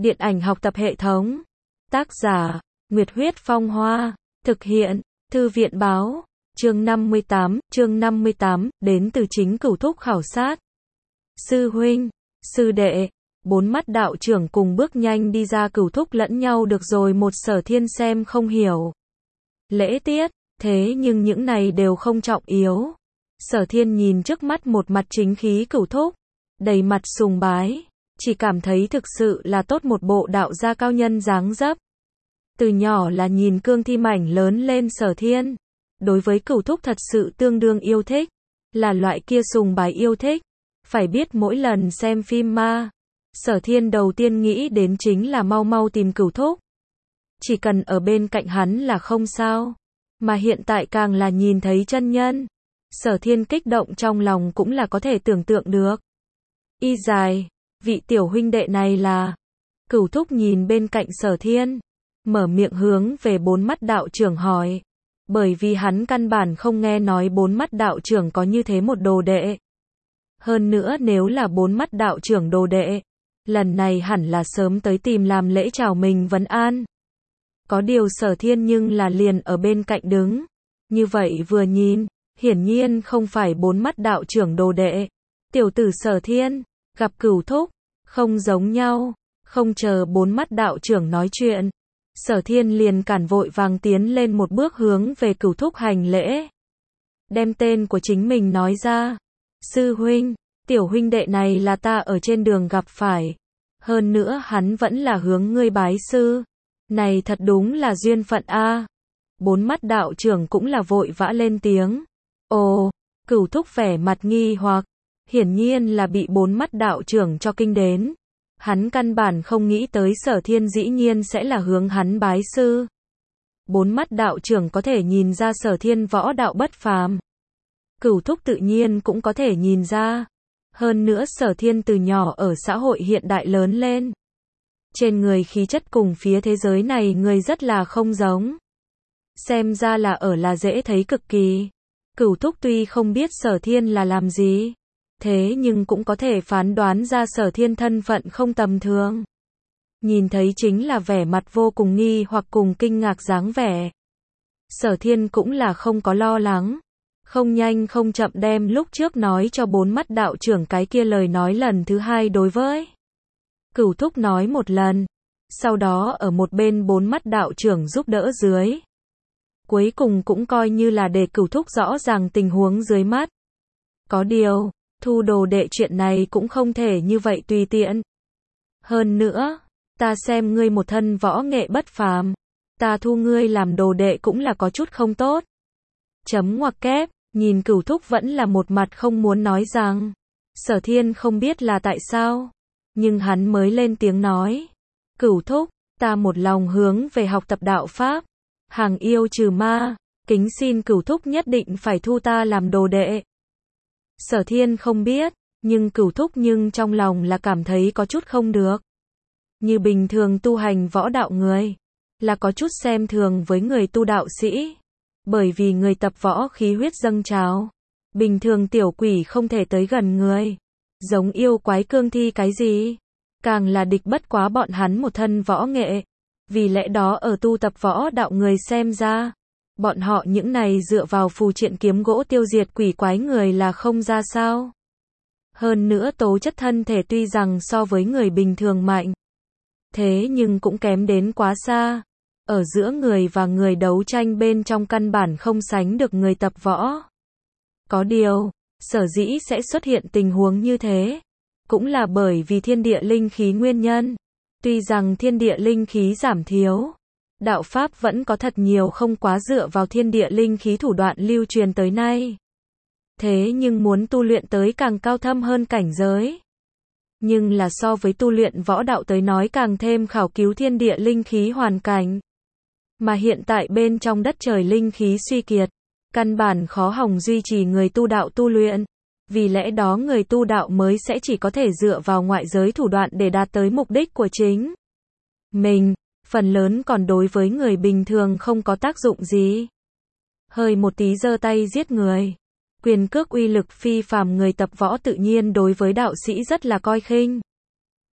Điện ảnh học tập hệ thống. Tác giả, Nguyệt Huyết Phong Hoa. Thực hiện, Thư viện Báo. Chương 58, đến từ chính Cửu Thúc khảo sát. Sư huynh, sư đệ, bốn mắt đạo trưởng cùng bước nhanh đi ra. Cửu Thúc lẫn nhau được rồi một Sở Thiên xem không hiểu. Lễ tiết, thế nhưng những này đều không trọng yếu. Sở Thiên nhìn trước mắt một mặt chính khí Cửu Thúc, đầy mặt sùng bái, chỉ cảm thấy thực sự là tốt một bộ đạo gia cao nhân dáng dấp. Từ nhỏ là nhìn cương thi mảnh lớn lên Sở Thiên, đối với Cửu Thúc thật sự tương đương yêu thích, là loại kia sùng bái yêu thích. Phải biết mỗi lần xem phim ma, Sở Thiên đầu tiên nghĩ đến chính là mau mau tìm Cửu Thúc. Chỉ cần ở bên cạnh hắn là không sao. Mà hiện tại càng là nhìn thấy chân nhân, Sở Thiên kích động trong lòng cũng là có thể tưởng tượng được. Y dài, vị tiểu huynh đệ này là... Cửu Thúc nhìn bên cạnh Sở Thiên, mở miệng hướng về bốn mắt đạo trưởng hỏi. Bởi vì hắn căn bản không nghe nói bốn mắt đạo trưởng có như thế một đồ đệ. Hơn nữa nếu là bốn mắt đạo trưởng đồ đệ, lần này hẳn là sớm tới tìm làm lễ chào mình vấn an. Có điều Sở Thiên nhưng là liền ở bên cạnh đứng. Như vậy vừa nhìn, hiển nhiên không phải bốn mắt đạo trưởng đồ đệ. Tiểu tử Sở Thiên, gặp Cửu Thúc, không giống nhau. Không chờ bốn mắt đạo trưởng nói chuyện, Sở Thiên liền cản vội vàng tiến lên một bước hướng về Cửu Thúc hành lễ. Đem tên của chính mình nói ra. Sư huynh, tiểu huynh đệ này là ta ở trên đường gặp phải. Hơn nữa hắn vẫn là hướng ngươi bái sư. Này thật đúng là duyên phận a. Bốn mắt đạo trưởng cũng là vội vã lên tiếng. Ồ, Cửu Thúc vẻ mặt nghi hoặc, hiển nhiên là bị bốn mắt đạo trưởng cho kinh đến. Hắn căn bản không nghĩ tới Sở Thiên dĩ nhiên sẽ là hướng hắn bái sư. Bốn mắt đạo trưởng có thể nhìn ra Sở Thiên võ đạo bất phàm. Cửu Thúc tự nhiên cũng có thể nhìn ra. Hơn nữa Sở Thiên từ nhỏ ở xã hội hiện đại lớn lên. Trên người khí chất cùng phía thế giới này người rất là không giống. Xem ra là dễ thấy cực kỳ. Cửu Thúc tuy không biết Sở Thiên là làm gì, thế nhưng cũng có thể phán đoán ra Sở Thiên thân phận không tầm thường. Nhìn thấy chính là vẻ mặt vô cùng nghi hoặc cùng kinh ngạc dáng vẻ. Sở Thiên cũng là không có lo lắng. Không nhanh không chậm đem lúc trước nói cho bốn mắt đạo trưởng cái kia lời nói lần thứ hai đối với Cửu Thúc nói một lần. Sau đó ở một bên bốn mắt đạo trưởng giúp đỡ dưới. Cuối cùng cũng coi như là để Cửu Thúc rõ ràng tình huống dưới mắt. Có điều, thu đồ đệ chuyện này cũng không thể như vậy tùy tiện. Hơn nữa, ta xem ngươi một thân võ nghệ bất phàm, ta thu ngươi làm đồ đệ cũng là có chút không tốt. Chấm ngoặc kép, nhìn Cửu Thúc vẫn là một mặt không muốn nói rằng. Sở Thiên không biết là tại sao, nhưng hắn mới lên tiếng nói. Cửu Thúc, ta một lòng hướng về học tập đạo Pháp, hàng yêu trừ ma, kính xin Cửu Thúc nhất định phải thu ta làm đồ đệ. Sở Thiên không biết, nhưng Cửu Thúc nhưng trong lòng là cảm thấy có chút không được. Như bình thường tu hành võ đạo người, là có chút xem thường với người tu đạo sĩ. Bởi vì người tập võ khí huyết dâng trào. Bình thường tiểu quỷ không thể tới gần người. Giống yêu quái cương thi cái gì. Càng là địch bất quá bọn hắn một thân võ nghệ. Vì lẽ đó ở tu tập võ đạo người xem ra, bọn họ những này dựa vào phù triện kiếm gỗ tiêu diệt quỷ quái người là không ra sao. Hơn nữa tố chất thân thể tuy rằng so với người bình thường mạnh, thế nhưng cũng kém đến quá xa. Ở giữa người và người đấu tranh bên trong căn bản không sánh được người tập võ. Có điều, sở dĩ sẽ xuất hiện tình huống như thế, cũng là bởi vì thiên địa linh khí nguyên nhân. Tuy rằng thiên địa linh khí giảm thiếu, đạo Pháp vẫn có thật nhiều không quá dựa vào thiên địa linh khí thủ đoạn lưu truyền tới nay. Thế nhưng muốn tu luyện tới càng cao thâm hơn cảnh giới. Nhưng là so với tu luyện võ đạo tới nói càng thêm khảo cứu thiên địa linh khí hoàn cảnh. Mà hiện tại bên trong đất trời linh khí suy kiệt, căn bản khó hòng duy trì người tu đạo tu luyện. Vì lẽ đó người tu đạo mới sẽ chỉ có thể dựa vào ngoại giới thủ đoạn để đạt tới mục đích của chính mình, phần lớn còn đối với người bình thường không có tác dụng gì. Hơi một tí giơ tay giết người. Quyền cước uy lực phi phàm người tập võ tự nhiên đối với đạo sĩ rất là coi khinh.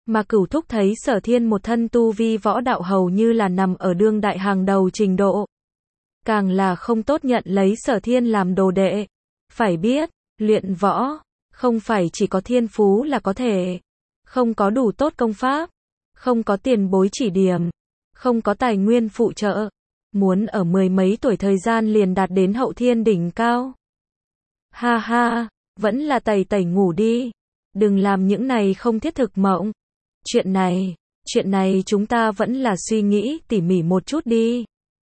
Mà Cửu Thúc thấy Sở Thiên một thân tu vi võ đạo hầu như là nằm ở đương đại hàng đầu trình độ. Càng là không tốt nhận lấy Sở Thiên làm đồ đệ. Phải biết, luyện võ, không phải chỉ có thiên phú là có thể. Không có đủ tốt công pháp, không có tiền bối chỉ điểm, không có tài nguyên phụ trợ. Muốn ở mười mấy tuổi thời gian liền đạt đến hậu thiên đỉnh cao. Ha ha, vẫn là tẩy tẩy ngủ đi. Đừng làm những này không thiết thực mộng. Chuyện này chúng ta vẫn là suy nghĩ tỉ mỉ một chút đi.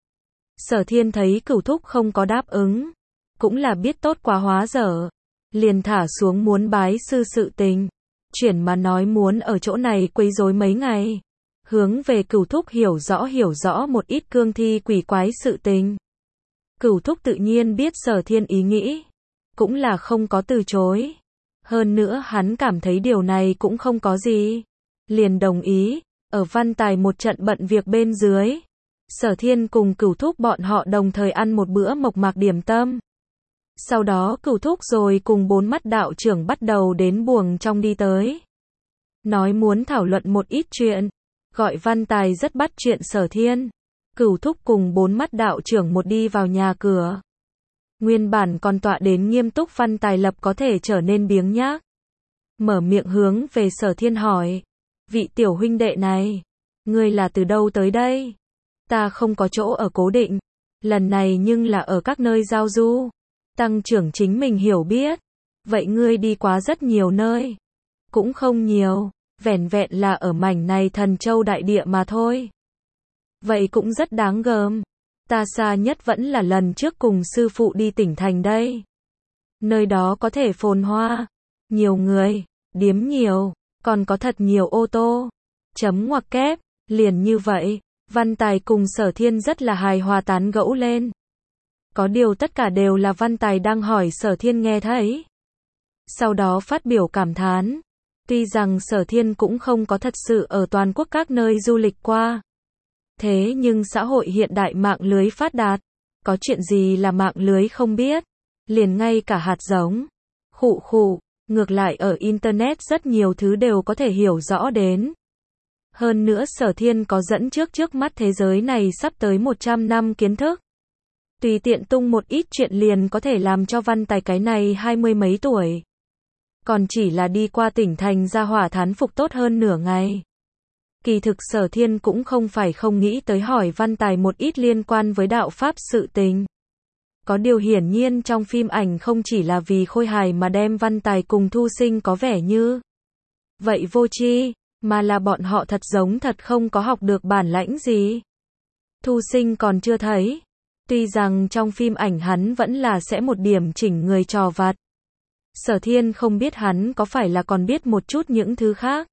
Sở Thiên thấy Cửu Thúc không có đáp ứng, cũng là biết tốt quá hóa dở, liền thả xuống muốn bái sư sự tình, chuyển mà nói muốn ở chỗ này quấy rối mấy ngày, hướng về Cửu Thúc hiểu rõ một ít cương thi quỷ quái sự tình. Cửu Thúc tự nhiên biết Sở Thiên ý nghĩ, cũng là không có từ chối. Hơn nữa hắn cảm thấy điều này cũng không có gì, liền đồng ý. Ở Văn Tài một trận bận việc bên dưới, Sở Thiên cùng Cửu Thúc bọn họ đồng thời ăn một bữa mộc mạc điểm tâm. Sau đó Cửu Thúc rồi cùng bốn mắt đạo trưởng bắt đầu đến buồng trong đi tới. Nói muốn thảo luận một ít chuyện, gọi Văn Tài rất bắt chuyện Sở Thiên. Cửu Thúc cùng bốn mắt đạo trưởng một đi vào nhà cửa. Nguyên bản còn tọa đến nghiêm túc Văn Tài lập có thể trở nên biếng nhác. Mở miệng hướng về Sở Thiên hỏi, vị tiểu huynh đệ này, ngươi là từ đâu tới đây? Ta không có chỗ ở cố định, lần này nhưng là ở các nơi giao du, tăng trưởng chính mình hiểu biết. Vậy ngươi đi quá rất nhiều nơi? Cũng không nhiều, vẻn vẹn là ở mảnh này Thần Châu đại địa mà thôi. Vậy cũng rất đáng gờm. Ta xa nhất vẫn là lần trước cùng sư phụ đi tỉnh thành đây. Nơi đó có thể phồn hoa, nhiều người, điếm nhiều, còn có thật nhiều ô tô. Chấm ngoặc kép, liền như vậy, Văn Tài cùng Sở Thiên rất là hài hòa tán gẫu lên. Có điều tất cả đều là Văn Tài đang hỏi Sở Thiên nghe thấy. Sau đó phát biểu cảm thán. Tuy rằng Sở Thiên cũng không có thật sự ở toàn quốc các nơi du lịch qua. Thế nhưng xã hội hiện đại mạng lưới phát đạt. Có chuyện gì là mạng lưới không biết. Liền ngay cả hạt giống. Ngược lại ở Internet rất nhiều thứ đều có thể hiểu rõ đến. Hơn nữa Sở Thiên có dẫn trước mắt thế giới này sắp tới 100 năm kiến thức. Tùy tiện tung một ít chuyện liền có thể làm cho Văn Tài cái này 20 mấy tuổi. Còn chỉ là đi qua tỉnh thành ra hỏa thán phục tốt hơn nửa ngày. Kỳ thực Sở Thiên cũng không phải không nghĩ tới hỏi Văn Tài một ít liên quan với đạo pháp sự tình. Có điều hiển nhiên trong phim ảnh không chỉ là vì khôi hài mà đem Văn Tài cùng Thu Sinh có vẻ như vậy vô tri, mà là bọn họ thật giống thật không có học được bản lãnh gì. Thu Sinh còn chưa thấy. Tuy rằng trong phim ảnh hắn vẫn là sẽ một điểm chỉnh người trò vặt. Sở Thiên không biết hắn có phải là còn biết một chút những thứ khác.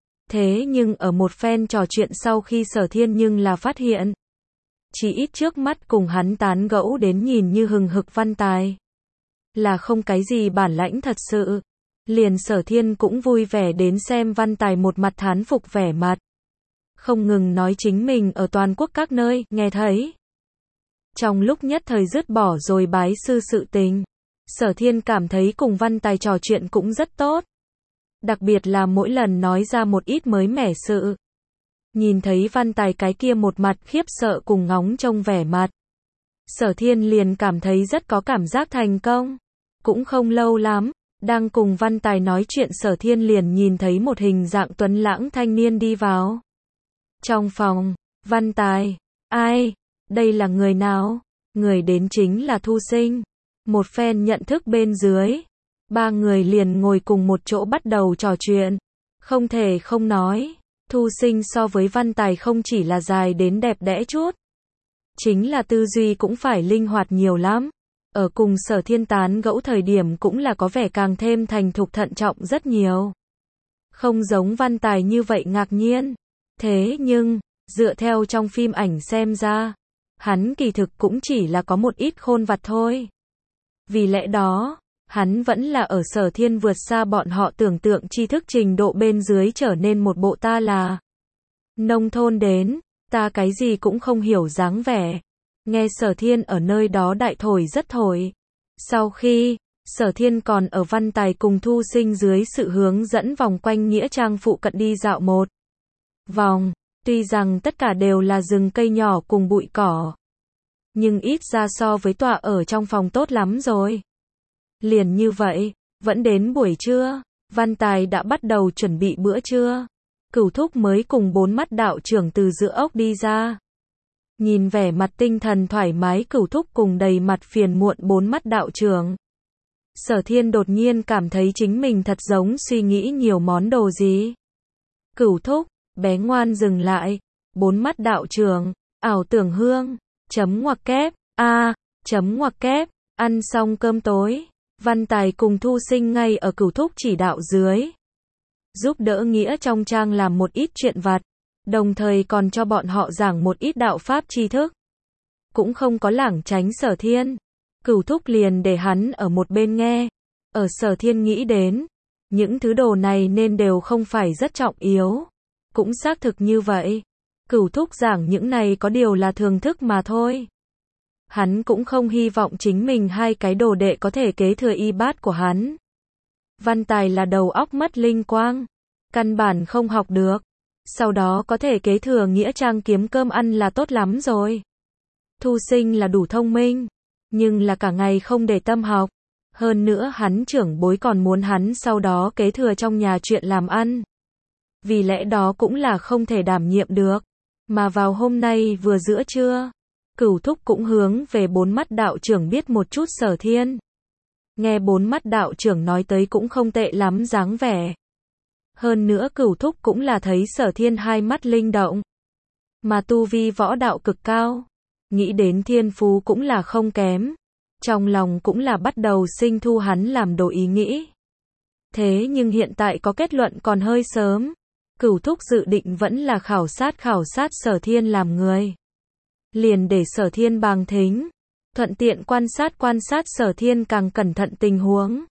Thế nhưng ở một phen trò chuyện sau khi Sở Thiên nhưng là phát hiện. Chỉ ít trước mắt cùng hắn tán gẫu đến nhìn như hừng hực Văn Tài. Là không cái gì bản lãnh thật sự. Liền Sở Thiên cũng vui vẻ đến xem Văn Tài một mặt thán phục vẻ mặt. Không ngừng nói chính mình ở toàn quốc các nơi, nghe thấy. Trong lúc nhất thời dứt bỏ rồi bái sư sự tình. Sở Thiên cảm thấy cùng Văn Tài trò chuyện cũng rất tốt. Đặc biệt là mỗi lần nói ra một ít mới mẻ sự. Nhìn thấy Văn Tài cái kia một mặt khiếp sợ cùng ngóng trông vẻ mặt. Sở Thiên liền cảm thấy rất có cảm giác thành công. Cũng không lâu lắm, đang cùng Văn Tài nói chuyện Sở Thiên liền nhìn thấy một hình dạng tuấn lãng thanh niên đi vào. Trong phòng, Văn Tài, ai? Đây là người nào? Người đến chính là Thu Sinh. Một phen nhận thức bên dưới. Ba người liền ngồi cùng một chỗ bắt đầu trò chuyện. Không thể không nói. Thu Sinh so với Văn Tài không chỉ là dài đến đẹp đẽ chút. Chính là tư duy cũng phải linh hoạt nhiều lắm. Ở cùng Sở Thiên tán gẫu thời điểm cũng là có vẻ càng thêm thành thục thận trọng rất nhiều. Không giống Văn Tài như vậy ngạc nhiên. Thế nhưng, dựa theo trong phim ảnh xem ra, hắn kỳ thực cũng chỉ là có một ít khôn vặt thôi. Vì lẽ đó, hắn vẫn là ở Sở Thiên vượt xa bọn họ tưởng tượng tri thức trình độ bên dưới trở nên một bộ ta là nông thôn đến, ta cái gì cũng không hiểu dáng vẻ. Nghe Sở Thiên ở nơi đó đại thổi rất thổi. Sau khi Sở Thiên còn ở Văn Tài cùng Thu Sinh dưới sự hướng dẫn vòng quanh nghĩa trang phụ cận đi dạo một vòng. Tuy rằng tất cả đều là rừng cây nhỏ cùng bụi cỏ, nhưng ít ra so với tọa ở trong phòng tốt lắm rồi. Liền như vậy, vẫn đến buổi trưa, Văn Tài đã bắt đầu chuẩn bị bữa trưa. Cửu Thúc mới cùng 4 mắt đạo trưởng từ giữa ốc đi ra. Nhìn vẻ mặt tinh thần thoải mái Cửu Thúc cùng đầy mặt phiền muộn 4 mắt đạo trưởng, Sở Thiên đột nhiên cảm thấy chính mình thật giống suy nghĩ nhiều món đồ gì. Cửu Thúc, bé ngoan dừng lại. 4 mắt đạo trưởng, ảo tưởng hương, chấm ngoặc kép, chấm ngoặc kép, ăn xong cơm tối, Văn Tài cùng Thu Sinh ngay ở Cửu Thúc chỉ đạo dưới, giúp đỡ nghĩa trong trang làm một ít chuyện vặt, đồng thời còn cho bọn họ giảng một ít đạo pháp tri thức. Cũng không có lảng tránh Sở Thiên. Cửu Thúc liền để hắn ở một bên nghe. Ở Sở Thiên nghĩ đến, những thứ đồ này nên đều không phải rất trọng yếu. Cũng xác thực như vậy. Cửu Thúc giảng những này có điều là thường thức mà thôi. Hắn cũng không hy vọng chính mình hai cái đồ đệ có thể kế thừa y bát của hắn. Văn Tài là đầu óc mất linh quang, căn bản không học được. Sau đó có thể kế thừa nghĩa trang kiếm cơm ăn là tốt lắm rồi. Thu Sinh là đủ thông minh, nhưng là cả ngày không để tâm học. Hơn nữa hắn trưởng bối còn muốn hắn sau đó kế thừa trong nhà chuyện làm ăn. Vì lẽ đó cũng là không thể đảm nhiệm được. Mà vào hôm nay vừa giữa trưa, Cửu Thúc cũng hướng về 4 mắt đạo trưởng biết một chút Sở Thiên. Nghe 4 mắt đạo trưởng nói tới cũng không tệ lắm dáng vẻ. Hơn nữa Cửu Thúc cũng là thấy Sở Thiên hai mắt linh động, mà tu vi võ đạo cực cao, nghĩ đến thiên phú cũng là không kém. Trong lòng cũng là bắt đầu sinh thu hắn làm đồ ý nghĩ. Thế nhưng hiện tại có kết luận còn hơi sớm. Cửu Thúc dự định vẫn là khảo sát Sở Thiên làm người. Liền để Sở Thiên bàng thính, thuận tiện quan sát Sở Thiên càng cẩn thận tình huống.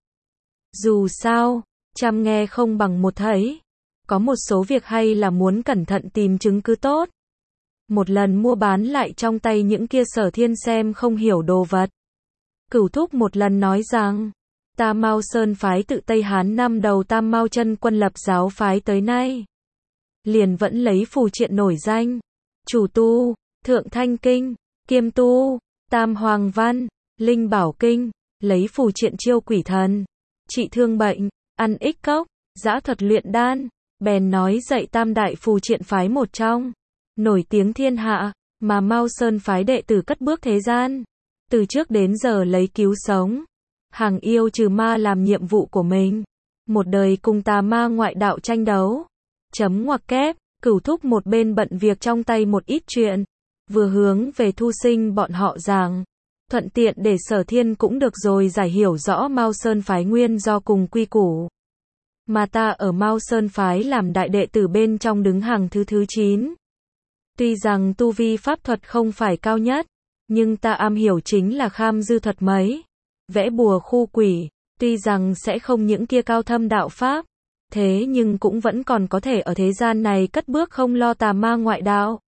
Dù sao, chăm nghe không bằng một thấy. Có một số việc hay là muốn cẩn thận tìm chứng cứ tốt. Một lần mua bán lại trong tay những kia Sở Thiên xem không hiểu đồ vật. Cửu Thúc một lần nói rằng, Tam Mao Sơn phái tự Tây Hán năm đầu Tam Mao chân quân lập giáo phái tới nay, liền vẫn lấy phù triện nổi danh, chủ tu, Thượng Thanh Kinh, kiêm tu, Tam Hoàng Văn, Linh Bảo Kinh, lấy phù triện chiêu quỷ thần, trị thương bệnh, ăn ích cốc, dã thuật luyện đan, bèn nói dạy tam đại phù triện phái một trong, nổi tiếng thiên hạ, mà Mao Sơn phái đệ tử cất bước thế gian. Từ trước đến giờ lấy cứu sống, hàng yêu trừ ma làm nhiệm vụ của mình. Một đời cùng tà ma ngoại đạo tranh đấu. Chấm ngoặc kép, Cửu Thúc một bên bận việc trong tay một ít chuyện, vừa hướng về Thu Sinh bọn họ giảng, thuận tiện để Sở Thiên cũng được rồi giải hiểu rõ Mao Sơn phái nguyên do cùng quy củ. Mà ta ở Mao Sơn phái làm đại đệ tử bên trong đứng hàng thứ 9. Tuy rằng tu vi pháp thuật không phải cao nhất, nhưng ta am hiểu chính là kham dư thuật mấy, vẽ bùa khu quỷ, tuy rằng sẽ không những kia cao thâm đạo pháp, thế nhưng cũng vẫn còn có thể ở thế gian này cất bước không lo tà ma ngoại đạo.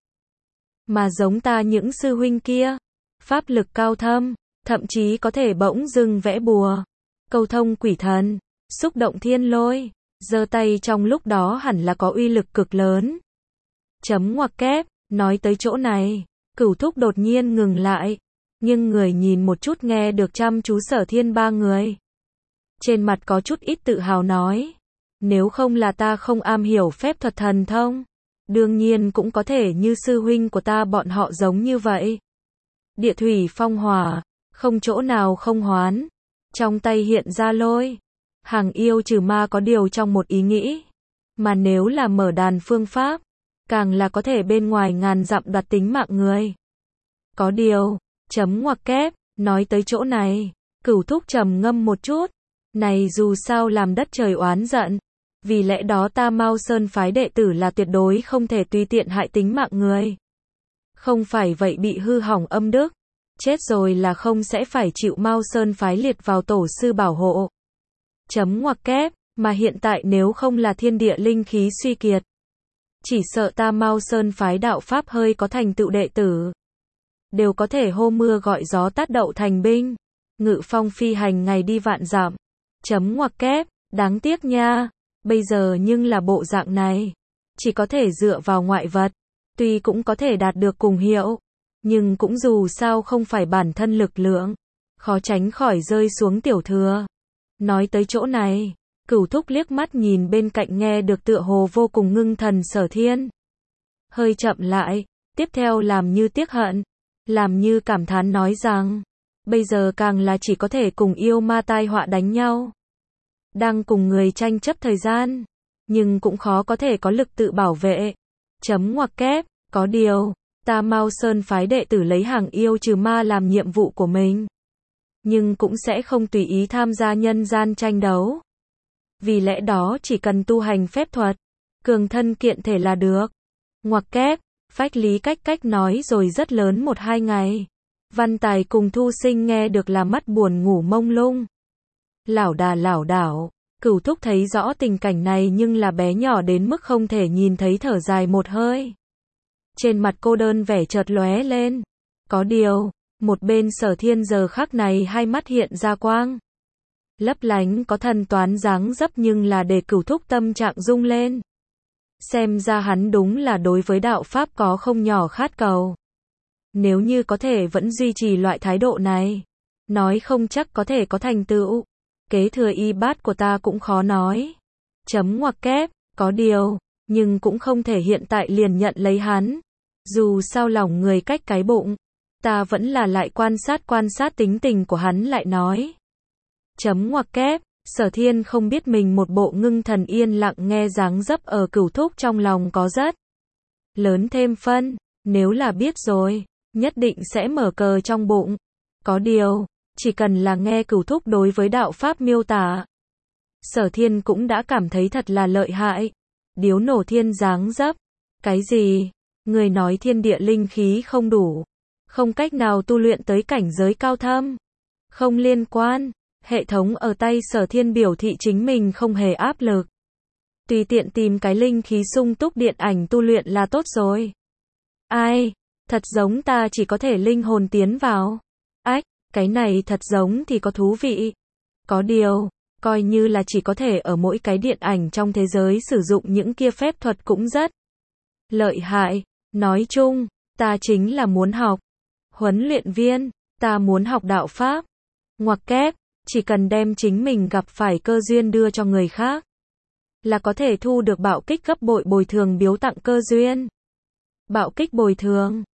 Mà giống ta những sư huynh kia, pháp lực cao thâm, thậm chí có thể bỗng dưng vẽ bùa, câu thông quỷ thần, xúc động thiên lôi, giơ tay trong lúc đó hẳn là có uy lực cực lớn. Chấm ngoặc kép, nói tới chỗ này, Cửu Thúc đột nhiên ngừng lại, nhưng người nhìn một chút nghe được chăm chú Sở Thiên ba người. Trên mặt có chút ít tự hào nói, nếu không là ta không am hiểu phép thuật thần thông, đương nhiên cũng có thể như sư huynh của ta bọn họ giống như vậy. Địa thủy phong hỏa, không chỗ nào không hoán, trong tay hiện ra lôi, hàng yêu trừ ma có điều trong một ý nghĩ, mà nếu là mở đàn phương pháp, càng là có thể bên ngoài ngàn dặm đoạt tính mạng người. Có điều, chấm ngoặc kép, nói tới chỗ này, Cửu Thúc trầm ngâm một chút, này dù sao làm đất trời oán giận, vì lẽ đó ta Mao Sơn phái đệ tử là tuyệt đối không thể tùy tiện hại tính mạng người. Không phải vậy bị hư hỏng âm đức, chết rồi là không sẽ phải chịu Mao Sơn phái liệt vào tổ sư bảo hộ. Chấm ngoặc kép, mà hiện tại nếu không là thiên địa linh khí suy kiệt, chỉ sợ ta Mao Sơn phái đạo pháp hơi có thành tựu đệ tử, đều có thể hô mưa gọi gió tát đậu thành binh. ngự phong phi hành ngày đi vạn dặm. Chấm ngoặc kép, đáng tiếc nha, bây giờ nhưng là bộ dạng này. Chỉ có thể dựa vào ngoại vật, tuy cũng có thể đạt được cùng hiệu, nhưng cũng dù sao không phải bản thân lực lượng, khó tránh khỏi rơi xuống tiểu thừa. Nói tới chỗ này, Cửu Thúc liếc mắt nhìn bên cạnh nghe được tựa hồ vô cùng ngưng thần Sở Thiên. Hơi chậm lại, tiếp theo làm như tiếc hận, làm như cảm thán nói rằng, bây giờ càng là chỉ có thể cùng yêu ma tai họa đánh nhau. Đang cùng người tranh chấp thời gian, nhưng cũng khó có thể có lực tự bảo vệ. Chấm ngoặc kép, có điều, ta Mao Sơn phái đệ tử lấy hàng yêu trừ ma làm nhiệm vụ của mình. Nhưng cũng sẽ không tùy ý tham gia nhân gian tranh đấu. Vì lẽ đó chỉ cần tu hành phép thuật, cường thân kiện thể là được. Ngoặc kép, phách lý cách nói rồi rất lớn 1-2 ngày. Văn Tài cùng Thu Sinh nghe được là mắt buồn ngủ mông lung. Lảo đảo, Cửu Thúc thấy rõ tình cảnh này nhưng là bé nhỏ đến mức không thể nhìn thấy, thở dài một hơi. Trên mặt cô đơn vẻ chợt lóe lên. Có điều, một bên Sở Thiên giờ khắc này hai mắt hiện ra quang. Lấp lánh có thần toán dáng dấp nhưng là để Cửu Thúc tâm trạng rung lên. Xem ra hắn đúng là đối với đạo Pháp có không nhỏ khát cầu. Nếu như có thể vẫn duy trì loại thái độ này, nói không chắc có thể có thành tựu. Kế thừa y bát của ta cũng khó nói. Chấm ngoặc kép, có điều, nhưng cũng không thể hiện tại liền nhận lấy hắn. Dù sao lòng người cách cái bụng, ta vẫn là lại quan sát tính tình của hắn lại nói. Chấm ngoặc kép, Sở Thiên không biết mình một bộ ngưng thần yên lặng nghe dáng dấp ở Cửu Thúc trong lòng có rất lớn thêm phân, nếu là biết rồi, nhất định sẽ mở cờ trong bụng. Có điều, chỉ cần là nghe Cửu Thúc đối với đạo Pháp miêu tả, Sở Thiên cũng đã cảm thấy thật là lợi hại. Điếu nổ thiên dáng dấp. Cái gì? Người nói thiên địa linh khí không đủ, không cách nào tu luyện tới cảnh giới cao thâm. Không liên quan, hệ thống ở tay Sở Thiên biểu thị chính mình không hề áp lực. Tùy tiện tìm cái linh khí sung túc điện ảnh tu luyện là tốt rồi. Ai? Thật giống ta chỉ có thể linh hồn tiến vào. Ách, cái này thật giống thì có thú vị. Có điều, coi như là chỉ có thể ở mỗi cái điện ảnh trong thế giới sử dụng những kia phép thuật cũng rất lợi hại. Nói chung, ta chính là muốn học. Huấn luyện viên, ta muốn học đạo Pháp. Ngoặc kép, chỉ cần đem chính mình gặp phải cơ duyên đưa cho người khác, là có thể thu được bạo kích gấp bội bồi thường biếu tặng cơ duyên. Bạo kích bồi thường,